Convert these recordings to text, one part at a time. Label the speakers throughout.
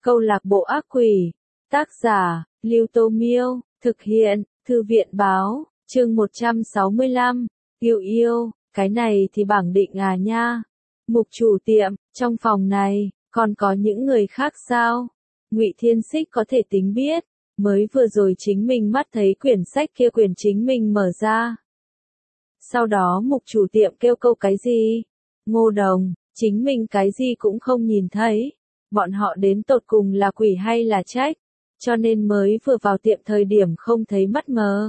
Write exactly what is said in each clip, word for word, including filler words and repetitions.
Speaker 1: Câu lạc bộ ác quỷ. Tác giả, Lưu Tô Miêu. Thực hiện, Thư viện báo. Chương một trăm sáu mươi lăm. Yêu yêu, cái này thì bảng định à nha. Mục chủ tiệm, trong phòng này, còn có những người khác sao? Ngụy Thiên Xích có thể tính biết. Mới vừa rồi chính mình mắt thấy quyển sách kia quyển chính mình mở ra. Sau đó mục chủ tiệm kêu câu cái gì? Ngô Đồng, chính mình cái gì cũng không nhìn thấy. Bọn họ đến tột cùng là quỷ hay là trách, cho nên mới vừa vào tiệm thời điểm không thấy mắt mờ.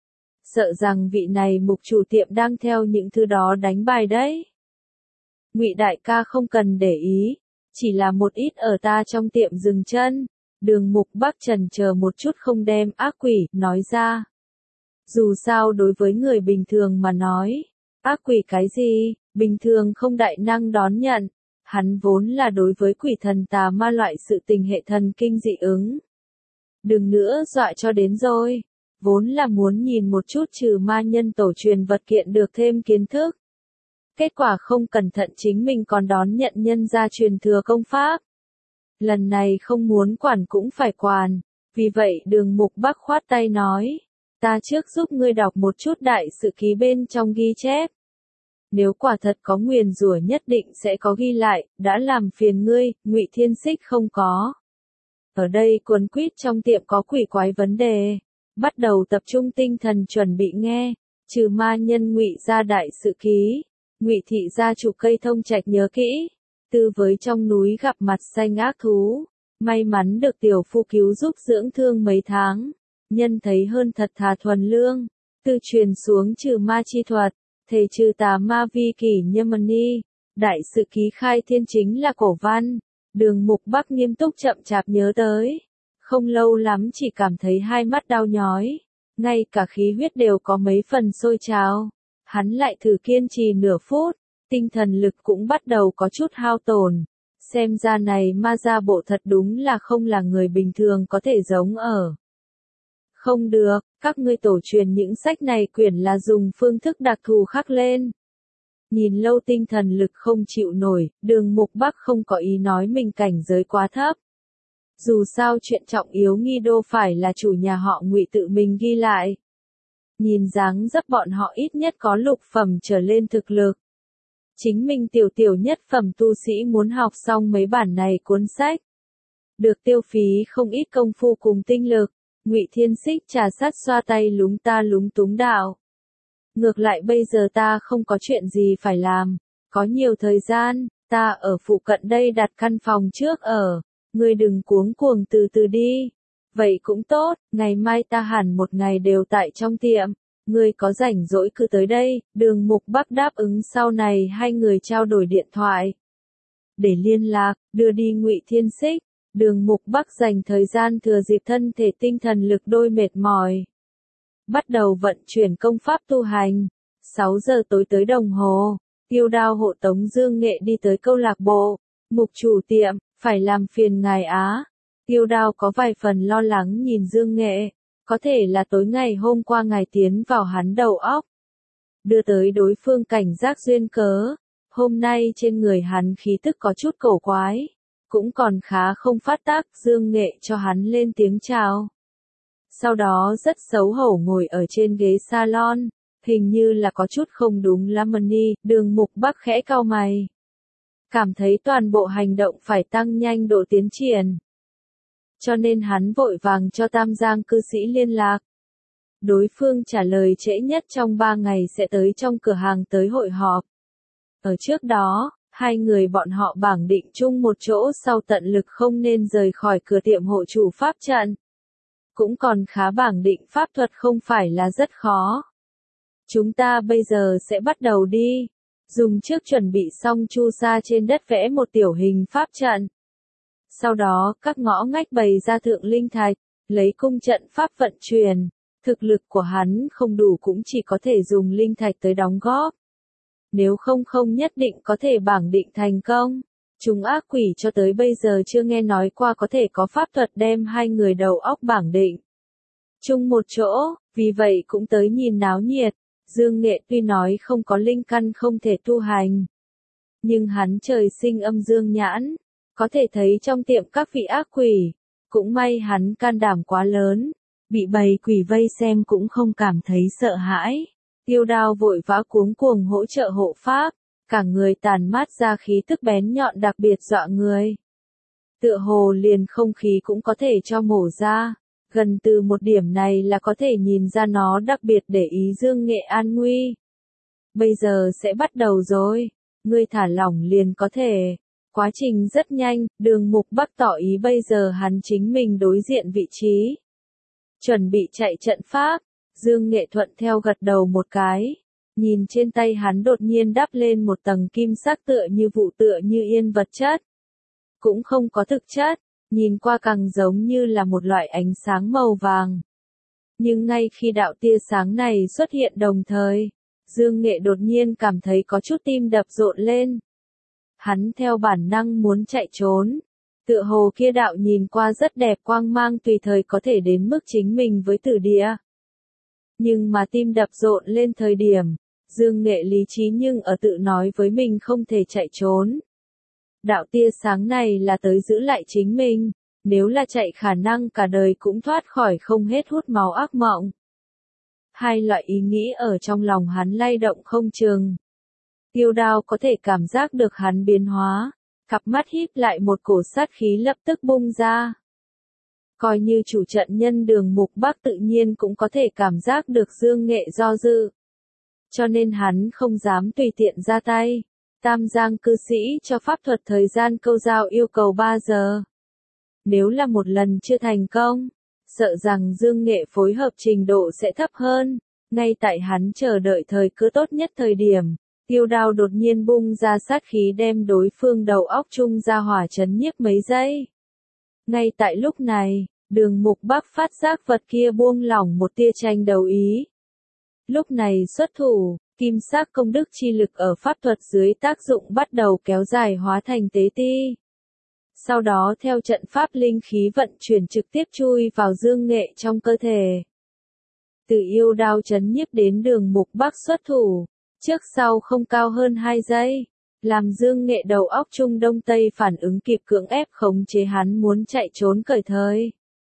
Speaker 1: Sợ rằng vị này mục chủ tiệm đang theo những thứ đó đánh bài đấy. Ngụy đại ca không cần để ý, chỉ là một ít ở ta trong tiệm dừng chân. Đường Mục Bắc chần chờ một chút không đem ác quỷ nói ra. Dù sao đối với người bình thường mà nói, ác quỷ cái gì, bình thường không đại năng đón nhận. Hắn vốn là đối với quỷ thần tà ma loại sự tình hệ thần kinh dị ứng. Đừng nữa dọa cho đến rồi. Vốn là muốn nhìn một chút trừ ma nhân tổ truyền vật kiện được thêm kiến thức. Kết quả không cẩn thận chính mình còn đón nhận nhân gia truyền thừa công pháp. Lần này không muốn quản cũng phải quản. Vì vậy Đường Mục Bắc khoát tay nói. Ta trước giúp ngươi đọc một chút đại sự ký bên trong ghi chép. Nếu quả thật có nguyền rủa nhất định sẽ có ghi lại, đã làm phiền ngươi, Ngụy Thiên Xích không có. Ở đây cuốn quýt trong tiệm có quỷ quái vấn đề. Bắt đầu tập trung tinh thần chuẩn bị nghe. Trừ ma nhân Ngụy gia đại sự ký. Ngụy thị gia chủ cây thông trạch nhớ kỹ. Tư với trong núi gặp mặt xanh ác thú. May mắn được tiểu phu cứu giúp dưỡng thương mấy tháng. Nhân thấy hơn thật thà thuần lương. Tư truyền xuống trừ ma chi thuật. Thầy trừ tà ma vi kỷ Nhâm-ni. Đại sự ký khai thiên chính là cổ văn. Đường Mục Bắc nghiêm túc chậm chạp nhớ tới. Không lâu lắm chỉ cảm thấy hai mắt đau nhói. Ngay cả khí huyết đều có mấy phần sôi trào. Hắn lại thử kiên trì nửa phút. Tinh thần lực cũng bắt đầu có chút hao tổn. Xem ra này ma gia bộ thật đúng là không là người bình thường có thể giống ở. Không được, các ngươi tổ truyền những sách này quyển là dùng phương thức đặc thù khắc lên. Nhìn lâu tinh thần lực không chịu nổi, Đường Mục Bắc không có ý nói mình cảnh giới quá thấp. Dù sao chuyện trọng yếu nghi đô phải là chủ nhà họ Ngụy tự mình ghi lại. Nhìn dáng dấp bọn họ ít nhất có lục phẩm trở lên thực lực. Chính mình tiểu tiểu nhất phẩm tu sĩ muốn học xong mấy bản này cuốn sách. Được tiêu phí không ít công phu cùng tinh lực. Ngụy Thiên Xích trà sát xoa tay lúng ta lúng túng đạo. Ngược lại bây giờ ta không có chuyện gì phải làm. Có nhiều thời gian, ta ở phụ cận đây đặt căn phòng trước ở. Ngươi đừng cuống cuồng từ từ đi. Vậy cũng tốt, ngày mai ta hẳn một ngày đều tại trong tiệm. Ngươi có rảnh rỗi cứ tới đây. Đường Mục Bắc đáp ứng sau này hai người trao đổi điện thoại. Để liên lạc, đưa đi Ngụy Thiên Xích. Đường Mục Bắc dành thời gian thừa dịp thân thể tinh thần lực đôi mệt mỏi. Bắt đầu vận chuyển công pháp tu hành. sáu giờ tối tới đồng hồ. Tiêu Đao hộ tống Dương Nghệ đi tới câu lạc bộ. Mục chủ tiệm, phải làm phiền ngài á. Tiêu Đao có vài phần lo lắng nhìn Dương Nghệ. Có thể là tối ngày hôm qua ngài tiến vào hắn đầu óc. Đưa tới đối phương cảnh giác duyên cớ. Hôm nay trên người hắn khí tức có chút cổ quái. Cũng còn khá không phát tác, Dương Nghệ cho hắn lên tiếng chào. Sau đó rất xấu hổ ngồi ở trên ghế salon, hình như là có chút không đúng lắm ni, Đường Mục Bắc khẽ cau mày. Cảm thấy toàn bộ hành động phải tăng nhanh độ tiến triển. Cho nên hắn vội vàng cho Tam Giang cư sĩ liên lạc. Đối phương trả lời trễ nhất trong ba ngày sẽ tới trong cửa hàng tới hội họp. Ở trước đó, hai người bọn họ bảng định chung một chỗ sau tận lực không nên rời khỏi cửa tiệm hộ chủ pháp trận. Cũng còn khá bảng định pháp thuật không phải là rất khó. Chúng ta bây giờ sẽ bắt đầu đi. Dùng trước chuẩn bị xong chu sa trên đất vẽ một tiểu hình pháp trận. Sau đó các ngõ ngách bày ra thượng linh thạch, lấy cung trận pháp vận chuyển. Thực lực của hắn không đủ cũng chỉ có thể dùng linh thạch tới đóng góp. Nếu không không nhất định có thể bảng định thành công. Chúng ác quỷ cho tới bây giờ chưa nghe nói qua có thể có pháp thuật đem hai người đầu óc bảng định chung một chỗ, vì vậy cũng tới nhìn náo nhiệt. Dương Nghệ tuy nói không có linh căn không thể tu hành. Nhưng hắn trời sinh âm dương nhãn, Có thể thấy trong tiệm các vị ác quỷ, cũng may hắn can đảm quá lớn, bị bầy quỷ vây xem cũng không cảm thấy sợ hãi. Tiêu Đao vội vã cuống cuồng hỗ trợ hộ pháp, cả người tàn mát ra khí tức bén nhọn đặc biệt dọa người. Tựa hồ liền không khí cũng có thể cho mổ ra, gần từ một điểm này là có thể nhìn ra nó đặc biệt để ý Dương Nghệ an nguy. Bây giờ sẽ bắt đầu rồi, ngươi thả lỏng liền có thể. Quá trình rất nhanh, Đường Mục Bắc tỏ ý bây giờ hắn chính mình đối diện vị trí. Chuẩn bị chạy trận pháp, Dương Nghệ thuận theo gật đầu một cái. Nhìn trên tay hắn đột nhiên đắp lên một tầng kim sắc tựa như vụ tựa như yên vật chất. Cũng không có thực chất, nhìn qua càng giống như là một loại ánh sáng màu vàng. Nhưng ngay khi đạo tia sáng này xuất hiện đồng thời, Dương Nghệ đột nhiên cảm thấy có chút tim đập rộn lên. Hắn theo bản năng muốn chạy trốn. Tựa hồ kia đạo nhìn qua rất đẹp quang mang tùy thời có thể đến mức chính mình với tử địa. Nhưng mà tim đập rộn lên thời điểm, Dương Nghệ lý trí nhưng ở tự nói với mình không thể chạy trốn. Đạo tia sáng này là tới giữ lại chính mình, nếu là chạy khả năng cả đời cũng thoát khỏi không hết hút máu ác mộng. Hai loại ý nghĩ ở trong lòng hắn lay động không chừng. Tiêu Đao có thể cảm giác được hắn biến hóa, cặp mắt híp lại một cổ sát khí lập tức bung ra. Coi như chủ trận nhân Đường Mục Bắc tự nhiên cũng có thể cảm giác được Dương Nghệ do dự. Cho nên hắn không dám tùy tiện ra tay. Tam Giang cư sĩ cho pháp thuật thời gian câu giao yêu cầu ba giờ. Nếu là một lần chưa thành công, sợ rằng Dương Nghệ phối hợp trình độ sẽ thấp hơn. Ngay tại hắn chờ đợi thời cơ tốt nhất thời điểm, Tiêu Đao đột nhiên bung ra sát khí đem đối phương đầu óc chung ra hỏa chấn nhiếp mấy giây. Ngay tại lúc này, Đường Mục Bắc phát giác vật kia buông lỏng một tia tranh đấu ý. Lúc này xuất thủ, kim sắc công đức chi lực ở pháp thuật dưới tác dụng bắt đầu kéo dài hóa thành tế ti. Sau đó theo trận pháp linh khí vận chuyển trực tiếp chui vào Dương Nghệ trong cơ thể. Từ yêu đao chấn nhiếp đến Đường Mục Bắc xuất thủ, trước sau không cao hơn hai giây, làm Dương Nghệ đầu óc Trung Đông Tây phản ứng kịp cưỡng ép khống chế hắn muốn chạy trốn cởi thời.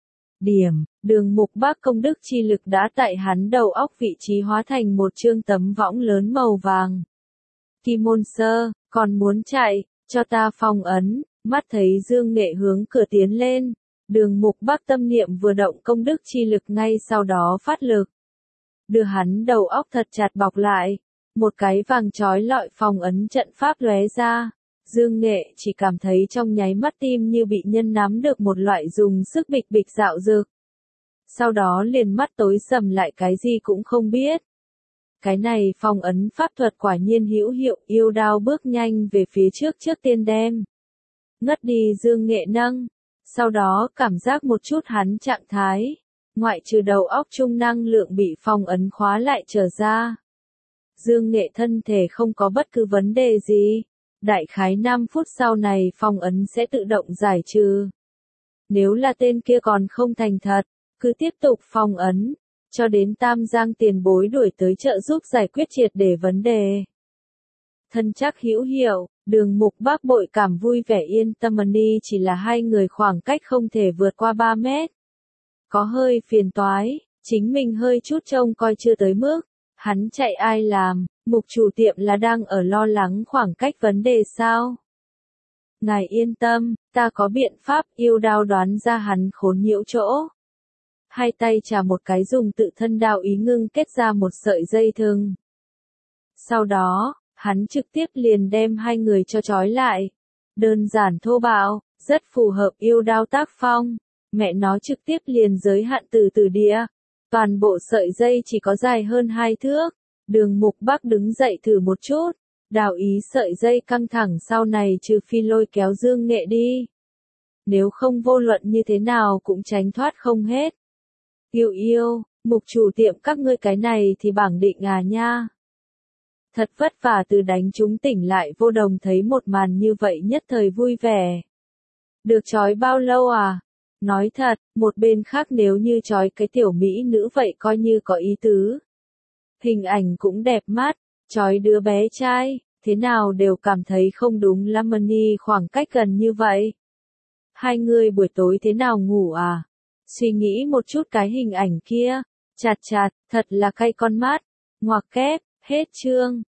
Speaker 1: Điểm, Đường Mục Bắc công đức chi lực đã tại hắn đầu óc vị trí hóa thành một chương tấm võng lớn màu vàng. Kim Môn Sơ, còn muốn chạy, cho ta phong ấn, mắt thấy Dương Nghệ hướng cửa tiến lên. Đường Mục Bắc tâm niệm vừa động công đức chi lực ngay sau đó phát lực. Đưa hắn đầu óc thật chặt bọc lại. Một cái vàng chói lọi phong ấn trận pháp lóe ra. Dương Nghệ chỉ cảm thấy trong nháy mắt tim như bị nhân nắm được một loại dùng sức bịch bịch dạo dực. Sau đó liền mắt tối sầm lại cái gì cũng không biết. Cái này phong ấn pháp thuật quả nhiên hữu hiệu, yêu đao bước nhanh về phía trước trước tiên đem. Ngất đi Dương Nghệ nâng. Sau đó cảm giác một chút hắn trạng thái. Ngoại trừ đầu óc trung năng lượng bị phong ấn khóa lại trở ra. Dương Nghệ thân thể không có bất cứ vấn đề gì. Đại khái năm phút sau này phong ấn sẽ tự động giải trừ. Nếu là tên kia còn không thành thật, cứ tiếp tục phong ấn, cho đến Tam Giang tiền bối đuổi tới trợ giúp giải quyết triệt để vấn đề. Thân chắc hữu hiệu, Đường Mục Bắc bội cảm vui vẻ yên tâm ni chỉ là hai người khoảng cách không thể vượt qua ba mét. Có hơi phiền toái, chính mình hơi chút trông coi chưa tới mức. Hắn chạy ai làm, Mục chủ tiệm là đang ở lo lắng khoảng cách vấn đề sao? Ngài yên tâm, ta có biện pháp, yêu đao đoán ra hắn khốn nhiễu chỗ. Hai tay chà một cái dùng tự thân đao ý ngưng kết ra một sợi dây thừng. Sau đó, hắn trực tiếp liền đem hai người cho trói lại. Đơn giản thô bạo, rất phù hợp yêu đao tác phong. Mẹ nó trực tiếp liền giới hạn từ từ địa. Toàn bộ sợi dây chỉ có dài hơn hai thước. Đường Mục Bắc đứng dậy thử một chút. Đào ý sợi dây căng thẳng sau này trừ phi lôi kéo Dương Nghệ đi. Nếu không vô luận như thế nào cũng tránh thoát không hết. Yêu yêu, Mục chủ tiệm các ngươi cái này thì bảng định à nha. Thật vất vả từ đánh chúng tỉnh lại Vô Đồng thấy một màn như vậy nhất thời vui vẻ. Được trói bao lâu à? Nói thật, một bên khác nếu như trói cái tiểu mỹ nữ vậy coi như có ý tứ. Hình ảnh cũng đẹp mắt, trói đứa bé trai, thế nào đều cảm thấy không đúng Lamani khoảng cách gần như vậy. Hai người buổi tối thế nào ngủ à? Suy nghĩ một chút cái hình ảnh kia, chạt chạt, thật là cay con mắt, ngoặc kép, hết chương.